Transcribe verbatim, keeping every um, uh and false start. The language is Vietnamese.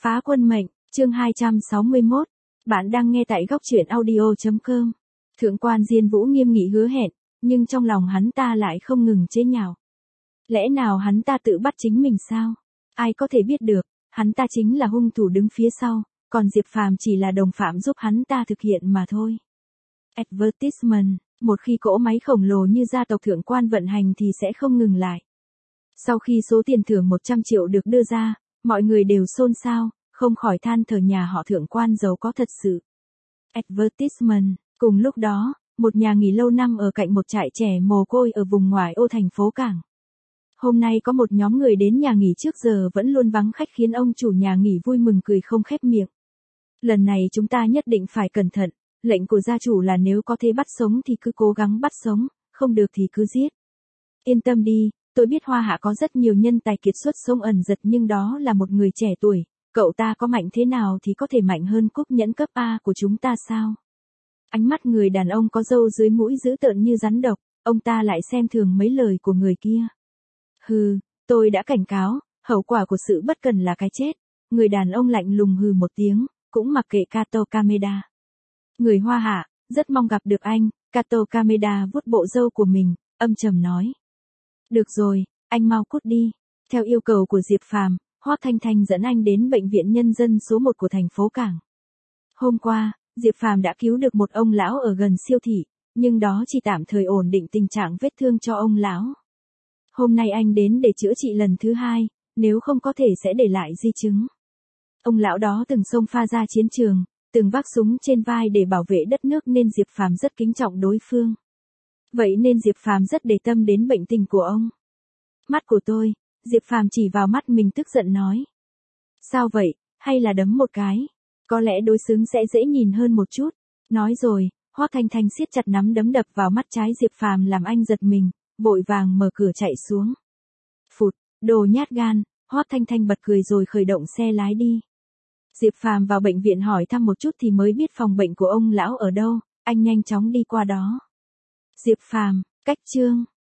Phá quân mệnh, chương hai trăm sáu mươi mốt. Bạn đang nghe tại góc truyện audio chấm com. Thượng quan Diên Vũ nghiêm nghị hứa hẹn, nhưng trong lòng hắn ta lại không ngừng chế nhạo. Lẽ nào hắn ta tự bắt chính mình sao? Ai có thể biết được, hắn ta chính là hung thủ đứng phía sau, còn Diệp Phàm chỉ là đồng phạm giúp hắn ta thực hiện mà thôi. Advertisement, một khi cỗ máy khổng lồ như gia tộc thượng quan vận hành thì sẽ không ngừng lại. Sau khi số tiền thưởng một trăm triệu được đưa ra, mọi người đều xôn xao, không khỏi than thở nhà họ thượng quan giàu có thật sự. Advertisement, cùng lúc đó, một nhà nghỉ lâu năm ở cạnh một trại trẻ mồ côi ở vùng ngoại ô thành phố Cảng. Hôm nay có một nhóm người đến nhà nghỉ trước giờ vẫn luôn vắng khách khiến ông chủ nhà nghỉ vui mừng cười không khép miệng. Lần này chúng ta nhất định phải cẩn thận, lệnh của gia chủ là nếu có thể bắt sống thì cứ cố gắng bắt sống, không được thì cứ giết. Yên tâm đi, tôi biết Hoa Hạ có rất nhiều nhân tài kiệt xuất sống ẩn giật nhưng đó là một người trẻ tuổi, cậu ta có mạnh thế nào thì có thể mạnh hơn Cúc Nhẫn cấp A của chúng ta sao? Ánh mắt người đàn ông có râu dưới mũi dữ tợn như rắn độc, ông ta lại xem thường mấy lời của người kia. Hừ, tôi đã cảnh cáo, hậu quả của sự bất cẩn là cái chết. Người đàn ông lạnh lùng hừ một tiếng, cũng mặc kệ Kato Kameda. Người Hoa Hạ, rất mong gặp được anh. Kato Kameda vuốt bộ râu của mình, âm trầm nói. Được rồi, anh mau cút đi. Theo yêu cầu của Diệp Phàm, Hoắc Thanh Thanh dẫn anh đến bệnh viện nhân dân số một của thành phố Cảng. Hôm qua, Diệp Phàm đã cứu được một ông lão ở gần siêu thị, nhưng đó chỉ tạm thời ổn định tình trạng vết thương cho ông lão. Hôm nay anh đến để chữa trị lần thứ hai, nếu không có thể sẽ để lại di chứng. Ông lão đó từng xông pha ra chiến trường, từng vác súng trên vai để bảo vệ đất nước nên Diệp Phàm rất kính trọng đối phương. Vậy nên Diệp Phàm rất để tâm đến bệnh tình của ông. Mắt của tôi, Diệp Phàm chỉ vào mắt mình tức giận nói. Sao vậy, hay là đấm một cái? Có lẽ đối xứng sẽ dễ nhìn hơn một chút. Nói rồi, Hoắc Thanh Thanh siết chặt nắm đấm đập vào mắt trái Diệp Phàm làm anh giật mình, vội vàng mở cửa chạy xuống. Phụt, đồ nhát gan, Hoắc Thanh Thanh bật cười rồi khởi động xe lái đi. Diệp Phàm vào bệnh viện hỏi thăm một chút thì mới biết phòng bệnh của ông lão ở đâu, anh nhanh chóng đi qua đó. Diệp Phàm, cách chương.